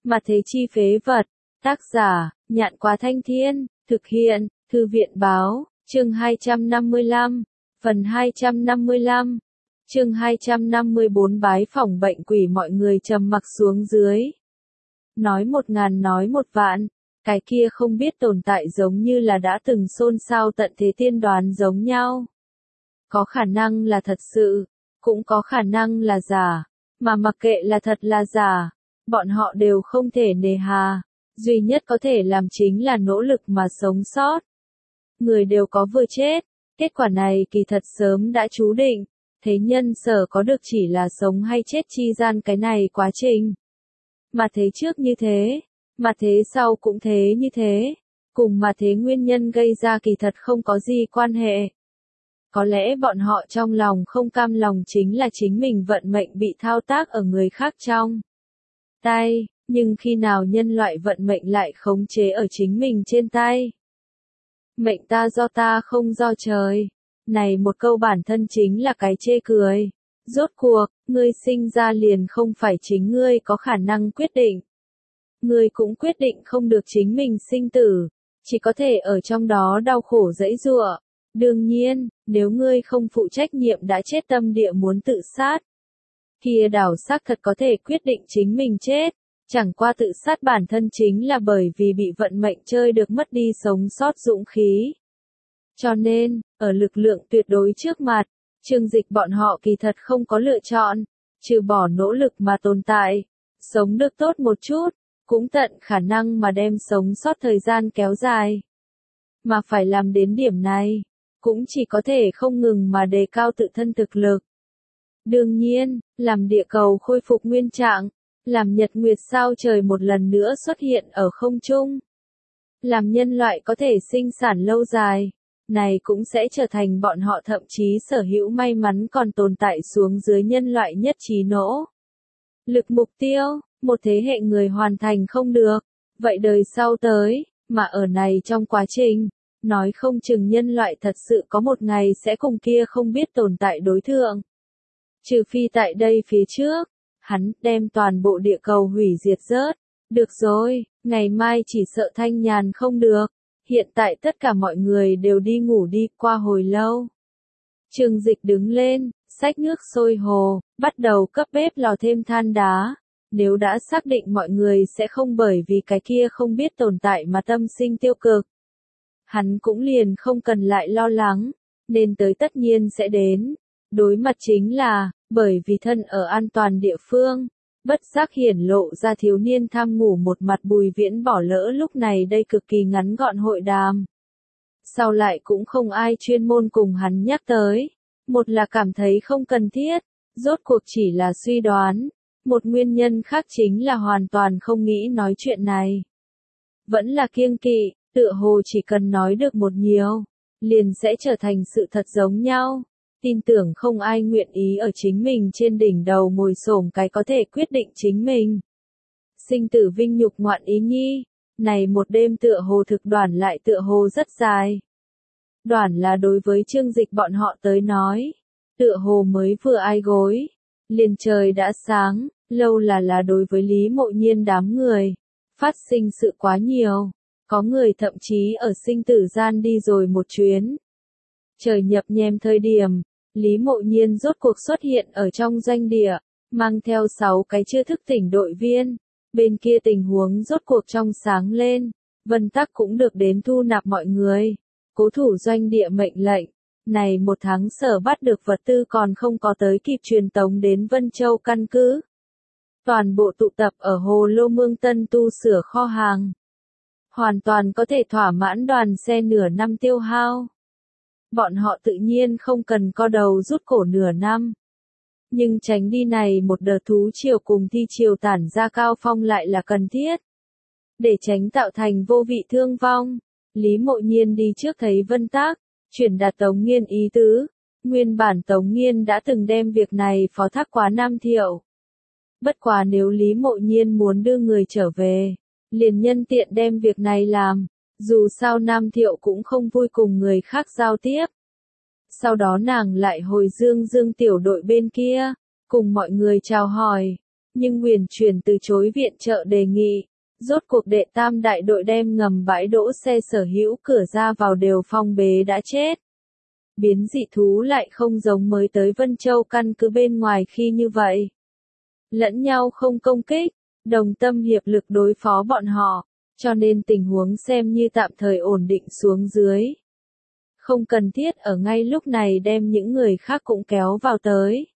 Mà thế chi phế vật. Tác giả, Nhạn Quá Thanh Thiên, thực hiện, Thư viện báo, chương 255, phần 255, chương 254 bái phỏng bệnh quỷ. Mọi người trầm mặc xuống dưới. Nói 1000 nói 10000, cái kia không biết tồn tại giống như là đã từng xôn xao tận thế tiên đoán giống nhau. Có khả năng là thật sự, cũng có khả năng là giả, mà mặc kệ là thật là giả, bọn họ đều không thể nề hà, duy nhất có thể làm chính là nỗ lực mà sống sót. Người đều có vừa chết, kết quả này kỳ thật sớm đã chú định, thế nhân sở có được chỉ là sống hay chết chi gian cái này quá trình. Mà thế trước như thế, mà thế sau cũng thế như thế, cùng mà thế nguyên nhân gây ra kỳ thật không có gì quan hệ. Có lẽ bọn họ trong lòng không cam lòng chính là chính mình vận mệnh bị thao tác ở người khác trong tay, nhưng khi nào nhân loại vận mệnh lại khống chế ở chính mình trên tay. Mệnh ta do ta không do trời. Này một câu bản thân chính là cái chê cười. Rốt cuộc, ngươi sinh ra liền không phải chính ngươi có khả năng quyết định. Ngươi cũng quyết định không được chính mình sinh tử, chỉ có thể ở trong đó đau khổ giãy giụa. Đương nhiên, nếu ngươi không phụ trách nhiệm đã chết tâm địa muốn tự sát, kia đảo xác thật có thể quyết định chính mình chết, chẳng qua tự sát bản thân chính là bởi vì bị vận mệnh chơi được mất đi sống sót dũng khí. Cho nên, ở lực lượng tuyệt đối trước mặt, Trương Dịch bọn họ kỳ thật không có lựa chọn, trừ bỏ nỗ lực mà tồn tại, sống được tốt một chút, cũng tận khả năng mà đem sống sót thời gian kéo dài. Mà phải làm đến điểm này, cũng chỉ có thể không ngừng mà đề cao tự thân thực lực. Đương nhiên, làm địa cầu khôi phục nguyên trạng, làm nhật nguyệt sao trời một lần nữa xuất hiện ở không trung, làm nhân loại có thể sinh sản lâu dài, này cũng sẽ trở thành bọn họ thậm chí sở hữu may mắn còn tồn tại xuống dưới nhân loại nhất trí nỗ lực mục tiêu, một thế hệ người hoàn thành không được, vậy đời sau tới, mà ở này trong quá trình, nói không chừng nhân loại thật sự có một ngày sẽ cùng kia không biết tồn tại đối thượng. Trừ phi tại đây phía trước, hắn đem toàn bộ địa cầu hủy diệt rớt. Được rồi, ngày mai chỉ sợ thanh nhàn không được. Hiện tại tất cả mọi người đều đi ngủ đi qua hồi lâu. Trương Dịch đứng lên, xách nước sôi hồ, bắt đầu cấp bếp lò thêm than đá. Nếu đã xác định mọi người sẽ không bởi vì cái kia không biết tồn tại mà tâm sinh tiêu cực, hắn cũng liền không cần lại lo lắng, nên tới tất nhiên sẽ đến. Đối mặt chính là, bởi vì thân ở an toàn địa phương, bất giác hiển lộ ra thiếu niên tham ngủ một mặt Bùi Viễn bỏ lỡ lúc này đây cực kỳ ngắn gọn hội đàm. Sau lại cũng không ai chuyên môn cùng hắn nhắc tới, một là cảm thấy không cần thiết, rốt cuộc chỉ là suy đoán, một nguyên nhân khác chính là hoàn toàn không nghĩ nói chuyện này. Vẫn là kiêng kỵ, tựa hồ chỉ cần nói được một nhiều, liền sẽ trở thành sự thật giống nhau. Tin tưởng không ai nguyện ý ở chính mình trên đỉnh đầu ngồi xổm cái có thể quyết định chính mình. Sinh tử vinh nhục ngoạn ý nhi, này một đêm tựa hồ thực đoản lại tựa hồ rất dài. Đoản là đối với Trương Dịch bọn họ tới nói, tựa hồ mới vừa ai gối, liền trời đã sáng, lâu là đối với Lý Mộ Nhiên đám người, phát sinh sự quá nhiều, có người thậm chí ở sinh tử gian đi rồi một chuyến. Trời nhập nhem thời điểm, Lý Mộ Nhiên rốt cuộc xuất hiện ở trong doanh địa, mang theo 6 cái chưa thức tỉnh đội viên. Bên kia tình huống rốt cuộc trong sáng lên, Vân Tắc cũng được đến thu nạp mọi người. Cố thủ doanh địa mệnh lệnh, này 1 tháng sở bắt được vật tư còn không có tới kịp truyền tống đến Vân Châu căn cứ. Toàn bộ tụ tập ở Hồ Lô Mương Tân tu sửa kho hàng. Hoàn toàn có thể thỏa mãn đoàn xe nửa năm tiêu hao. Bọn họ tự nhiên không cần co đầu rút cổ nửa năm. Nhưng tránh đi này một đợt thú triều cùng thi triều tản ra cao phong lại là cần thiết. Để tránh tạo thành vô vị thương vong, Lý Mộ Nhiên đi trước thấy Vân Tác, chuyển đạt Tống Nghiên ý tứ. Nguyên bản Tống Nghiên đã từng đem việc này phó thác quá Nam Thiệu. Bất quá nếu Lý Mộ Nhiên muốn đưa người trở về, liền nhân tiện đem việc này làm. Dù sao Nam Thiệu cũng không vui cùng người khác giao tiếp. Sau đó nàng lại hồi Dương tiểu đội bên kia, cùng mọi người chào hỏi. nhưng Huyền Truyền từ chối viện trợ đề nghị. Rốt cuộc đệ tam đại đội đem ngầm bãi đỗ xe sở hữu cửa ra vào đều phong bế đã chết. Biến dị thú lại không giống mới tới Vân Châu căn cứ bên ngoài khi như vậy. Lẫn nhau không công kích, đồng tâm hiệp lực đối phó bọn họ, cho nên tình huống xem như tạm thời ổn định xuống dưới. Không cần thiết ở ngay lúc này đem những người khác cũng kéo vào tới.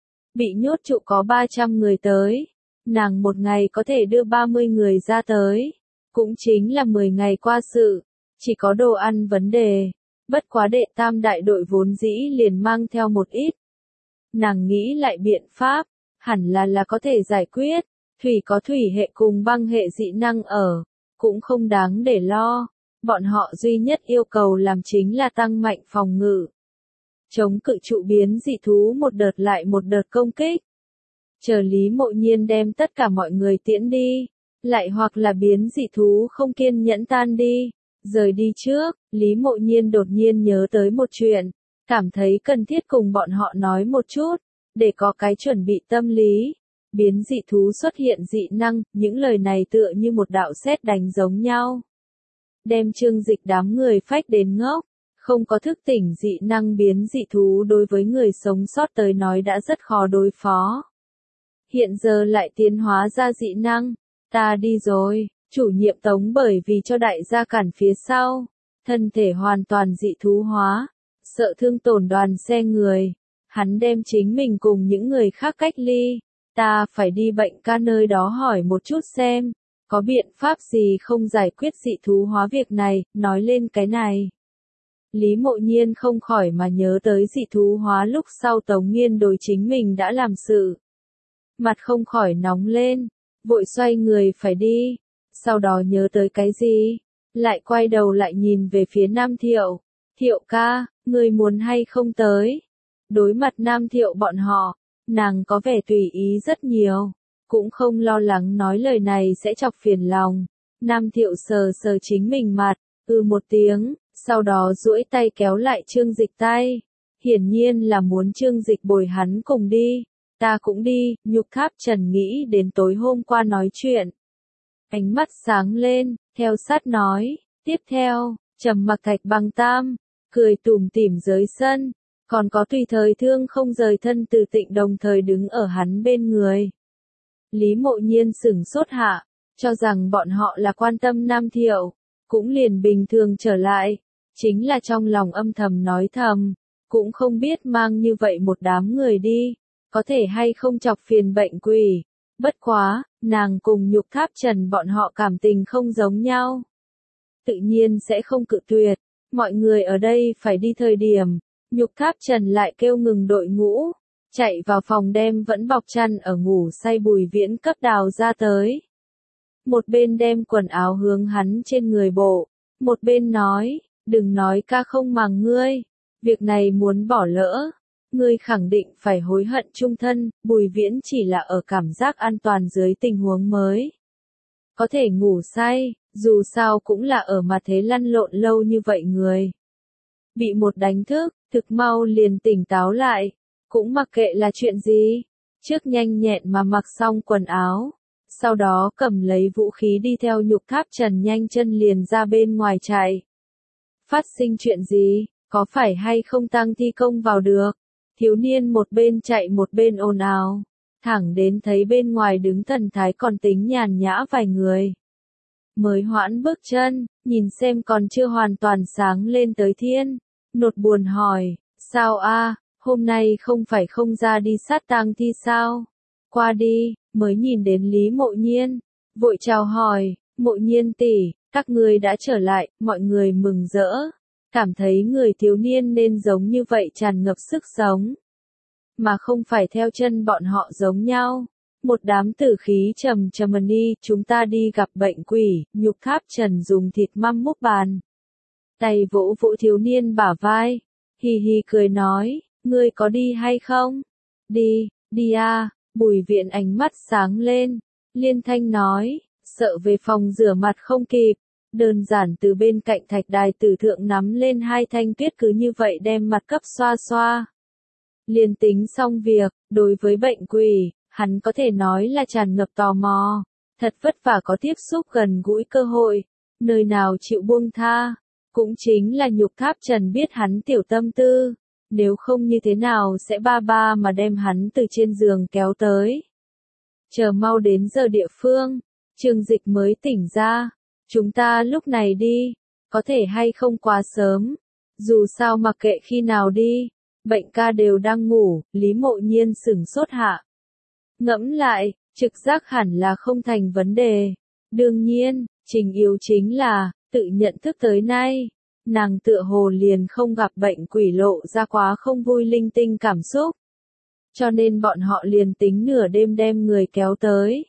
Bị nhốt trụ có 300 người tới, nàng một ngày có thể đưa 30 người ra tới, cũng chính là 10 ngày qua sự, chỉ có đồ ăn vấn đề, bất quá đệ tam đại đội vốn dĩ liền mang theo một ít. Nàng nghĩ lại biện pháp, hẳn là có thể giải quyết, thủy có thủy hệ cùng băng hệ dị năng ở, cũng không đáng để lo, bọn họ duy nhất yêu cầu làm chính là tăng mạnh phòng ngự. Chống cự trụ biến dị thú một đợt lại một đợt công kích. Chờ Lý Mộ Nhiên đem tất cả mọi người tiễn đi, lại hoặc là biến dị thú không kiên nhẫn tan đi, rời đi trước, Lý Mộ Nhiên đột nhiên nhớ tới một chuyện, cảm thấy cần thiết cùng bọn họ nói một chút, để có cái chuẩn bị tâm lý. Biến dị thú xuất hiện dị năng, những lời này tựa như một đạo sét đánh giống nhau. Đem Trương Dịch đám người phách đến ngốc, không có thức tỉnh dị năng biến dị thú đối với người sống sót tới nói đã rất khó đối phó. Hiện giờ lại tiến hóa ra dị năng, ta đi rồi, chủ nhiệm Tống bởi vì cho đại gia cản phía sau, thân thể hoàn toàn dị thú hóa, sợ thương tổn đoàn xe người, hắn đem chính mình cùng những người khác cách ly, ta phải đi bệnh ca nơi đó hỏi một chút xem, có biện pháp gì không giải quyết dị thú hóa việc này, nói lên cái này. Lý Mộ Nhiên không khỏi mà nhớ tới dị thú hóa lúc sau Tống Nghiên đối chính mình đã làm sự. Mặt không khỏi nóng lên, vội xoay người phải đi, sau đó nhớ tới cái gì, lại quay đầu lại nhìn về phía Nam Thiệu, Thiệu ca, người muốn hay không tới. Đối mặt Nam Thiệu bọn họ, nàng có vẻ tùy ý rất nhiều, cũng không lo lắng nói lời này sẽ chọc phiền lòng. Nam Thiệu sờ sờ chính mình mặt, một tiếng, sau đó duỗi tay kéo lại Trương Dịch tay, hiển nhiên là muốn Trương Dịch bồi hắn cùng đi. Ta cũng đi, Nhục Tháp Trần nghĩ đến tối hôm qua nói chuyện. Ánh mắt sáng lên, theo sát nói, tiếp theo, Trầm Mặc Thạch Bằng Tam, cười tủm tỉm dưới sân, còn có tùy thời thương không rời thân Từ Tịnh đồng thời đứng ở hắn bên người. Lý Mộ Nhiên sửng sốt hạ, cho rằng bọn họ là quan tâm Nam Thiệu, cũng liền bình thường trở lại, chính là trong lòng âm thầm nói thầm, cũng không biết mang như vậy một đám người đi, có thể hay không chọc phiền bệnh quỷ. Bất quá, nàng cùng Nhục Tháp Trần bọn họ cảm tình không giống nhau. Tự nhiên sẽ không cự tuyệt, mọi người ở đây phải đi thời điểm, Nhục Tháp Trần lại kêu ngừng đội ngũ, chạy vào phòng đem vẫn bọc chăn ở ngủ say Bùi Viễn cấp đào ra tới. Một bên đem quần áo hướng hắn trên người bộ, một bên nói, đừng nói ca không màng ngươi, việc này muốn bỏ lỡ, ngươi khẳng định phải hối hận chung thân. Bùi Viễn chỉ là ở cảm giác an toàn dưới tình huống mới. Có thể ngủ say, dù sao cũng là ở mà thế lăn lộn lâu như vậy người. Bị một đánh thức, thực mau liền tỉnh táo lại, cũng mặc kệ là chuyện gì, trước nhanh nhẹn mà mặc xong quần áo, sau đó cầm lấy vũ khí đi theo Nhục Tháp Trần nhanh chân liền ra bên ngoài chạy. Phát sinh chuyện gì, có phải hay không tăng thi công vào được? Thiếu niên một bên chạy một bên ồn ào, thẳng đến thấy bên ngoài đứng thần thái còn tính nhàn nhã vài người. Mới hoãn bước chân, nhìn xem còn chưa hoàn toàn sáng lên tới thiên, nột buồn hỏi, sao a, hôm nay không phải không ra đi sát tang thi sao? Qua đi, mới nhìn đến Lý Mộ Nhiên, vội chào hỏi, Mộ Nhiên tỷ, các ngươi đã trở lại, mọi người mừng rỡ. Cảm thấy người thiếu niên nên giống như vậy tràn ngập sức sống, mà không phải theo chân bọn họ giống nhau. Một đám tử khí trầm trầm đi, chúng ta đi gặp bệnh quỷ. Nhục Tháp Trần dùng thịt măm múc bàn, tay vỗ vỗ thiếu niên bả vai, hì hì cười nói, ngươi có đi hay không? Đi, đi a. Bùi Viện ánh mắt sáng lên, liên thanh nói, sợ về phòng rửa mặt không kịp. Đơn giản từ bên cạnh thạch đài tử thượng nắm lên hai thanh tuyết cứ như vậy đem mặt cấp xoa xoa. Liền tính xong việc, đối với bệnh quỷ, Hắn có thể nói là tràn ngập tò mò, thật vất vả có tiếp xúc gần gũi cơ hội, nơi nào chịu buông tha. Cũng chính là Nhục Tháp Trần biết hắn tiểu tâm tư, nếu không như thế nào sẽ ba ba mà đem hắn từ trên giường kéo tới. Chờ mau đến giờ địa phương, Trương Dịch mới tỉnh ra, chúng ta lúc này đi, có thể hay không quá sớm, dù sao mặc kệ khi nào đi, bệnh ca đều đang ngủ, Lý Mộ Nhiên sửng sốt hạ. Ngẫm lại, trực giác hẳn là không thành vấn đề. Đương nhiên, trình yếu chính là, tự nhận thức tới nay, nàng tựa hồ liền không gặp bệnh quỷ lộ ra quá không vui linh tinh cảm xúc. Cho nên bọn họ liền tính nửa đêm đem người kéo tới.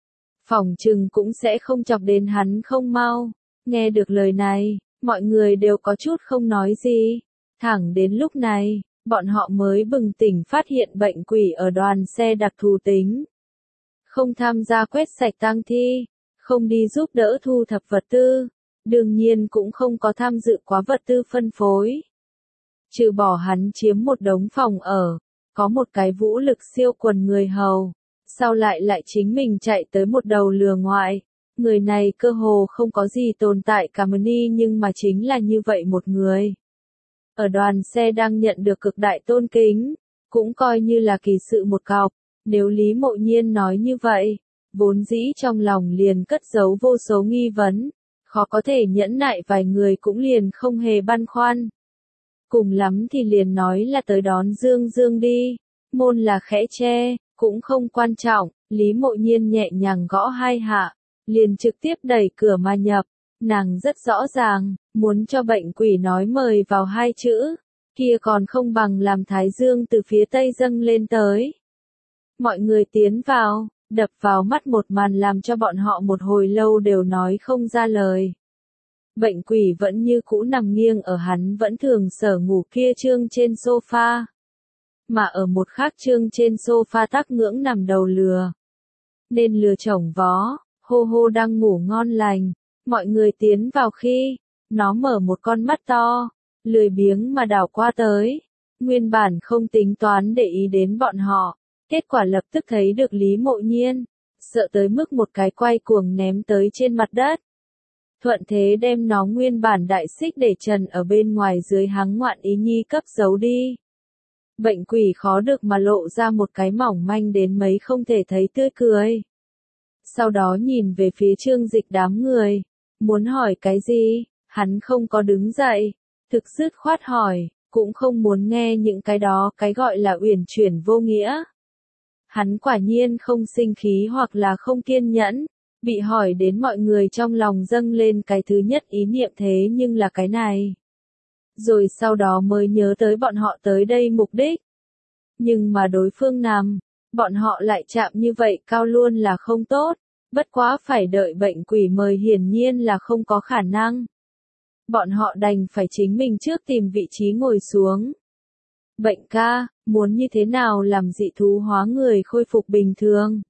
Phỏng chừng cũng sẽ không chọc đến hắn không mau. Nghe được lời này, mọi người đều có chút không nói gì. Thẳng đến lúc này, bọn họ mới bừng tỉnh phát hiện bệnh quỷ ở đoàn xe đặc thù tính. Không tham gia quét sạch tang thi, không đi giúp đỡ thu thập vật tư, đương nhiên cũng không có tham dự quá vật tư phân phối. Trừ bỏ hắn chiếm một đống phòng ở, có một cái vũ lực siêu quần người hầu, sau lại chính mình chạy tới một đầu lừa ngoại. Người này cơ hồ không có gì tồn tại cả mini nhưng mà chính là như vậy một người. Ở đoàn xe đang nhận được cực đại tôn kính, cũng coi như là kỳ sự một cọc. Nếu Lý Mộ Nhiên nói như vậy, vốn dĩ trong lòng liền cất giấu vô số nghi vấn, khó có thể nhẫn nại vài người cũng liền không hề băn khoăn. Cùng lắm thì liền nói là tới đón Dương Dương đi, môn là khẽ che, cũng không quan trọng, Lý Mộ Nhiên nhẹ nhàng gõ hai hạ, liền trực tiếp đẩy cửa mà nhập, nàng rất rõ ràng, muốn cho bệnh quỷ nói mời vào hai chữ, kia còn không bằng làm thái dương từ phía tây dâng lên tới. Mọi người tiến vào, đập vào mắt một màn làm cho bọn họ một hồi lâu đều nói không ra lời. Bệnh quỷ vẫn như cũ nằm nghiêng ở hắn vẫn thường sở ngủ kia trương trên sofa. Mà ở một khác trương trên sofa tắc ngưỡng nằm đầu lừa. Nên lừa chổng vó, hô hô đang ngủ ngon lành. Mọi người tiến vào khi, nó mở một con mắt to, lười biếng mà đảo qua tới. Nguyên bản không tính toán để ý đến bọn họ. Kết quả lập tức thấy được Lý Mộ Nhiên, sợ tới mức một cái quay cuồng ném tới trên mặt đất. Thuận thế đem nó nguyên bản đại xích để trần ở bên ngoài dưới háng ngoạn ý nhi cấp giấu đi. Bệnh quỷ khó được mà lộ ra một cái mỏng manh đến mấy không thể thấy tươi cười. Sau đó nhìn về phía Trương Dịch đám người, muốn hỏi cái gì, hắn không có đứng dậy, thực dứt khoát hỏi, cũng không muốn nghe những cái đó cái gọi là uyển chuyển vô nghĩa. Hắn quả nhiên không sinh khí hoặc là không kiên nhẫn, bị hỏi đến mọi người trong lòng dâng lên cái thứ nhất ý niệm thế nhưng là cái này. Rồi sau đó mới nhớ tới bọn họ tới đây mục đích. Nhưng mà đối phương nằm, bọn họ lại chạm như vậy cao luôn là không tốt, bất quá phải đợi bệnh quỷ mời hiển nhiên là không có khả năng. Bọn họ đành phải chính mình trước tìm vị trí ngồi xuống. Bệnh ca, muốn như thế nào làm dị thú hóa người khôi phục bình thường?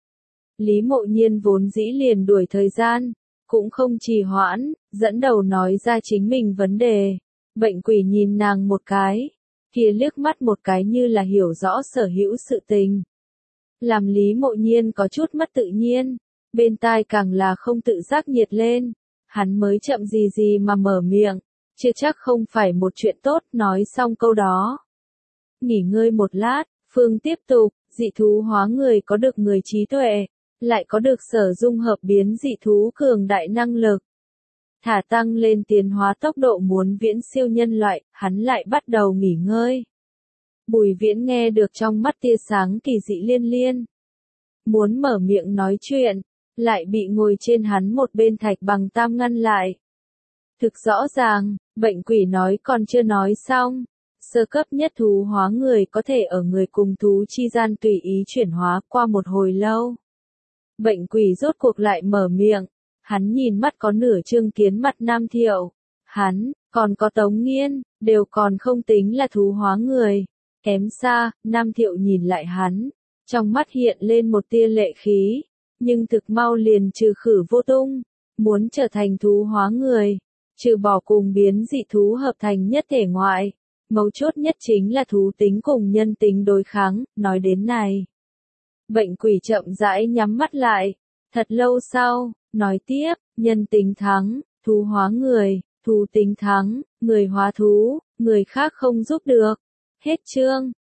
Lý Mộ Nhiên vốn dĩ liền đuổi thời gian, cũng không trì hoãn, dẫn đầu nói ra chính mình vấn đề. Bệnh quỷ nhìn nàng một cái, kia liếc mắt một cái như là hiểu rõ sở hữu sự tình. Làm Lý Mộ Nhiên có chút mất tự nhiên, bên tai càng là không tự giác nhiệt lên. Hắn mới chậm gì gì mà mở miệng, chưa chắc không phải một chuyện tốt, nói xong câu đó. Nghỉ ngơi một lát, Phương tiếp tục, dị thú hóa người có được người trí tuệ, lại có được sở dung hợp biến dị thú cường đại năng lực. Thả tăng lên tiến hóa tốc độ muốn viễn siêu nhân loại, hắn lại bắt đầu nghỉ ngơi. Bùi Viễn nghe được trong mắt tia sáng kỳ dị liên liên. Muốn mở miệng nói chuyện, lại bị ngồi trên hắn một bên thạch bằng tam ngăn lại. Thực rõ ràng, bệnh quỷ nói còn chưa nói xong. Sơ cấp nhất thú hóa người có thể ở người cùng thú chi gian tùy ý chuyển hóa qua một hồi lâu. Bệnh quỷ rốt cuộc lại mở miệng, hắn nhìn mắt có nửa trương kiến mặt Nam Thiệu. Hắn, còn có Tống Nghiên, đều còn không tính là thú hóa người. Kém xa, Nam Thiệu nhìn lại hắn, trong mắt hiện lên một tia lệ khí, nhưng thực mau liền trừ khử vô tung, muốn trở thành thú hóa người, trừ bỏ cùng biến dị thú hợp thành nhất thể ngoại. Mấu chốt nhất chính là thú tính cùng nhân tính đối kháng, nói đến này. Bệnh quỷ chậm rãi nhắm mắt lại. Thật lâu sau, nói tiếp, nhân tính thắng, thú hóa người, thú tính thắng, người hóa thú, người khác không giúp được. Hết chương.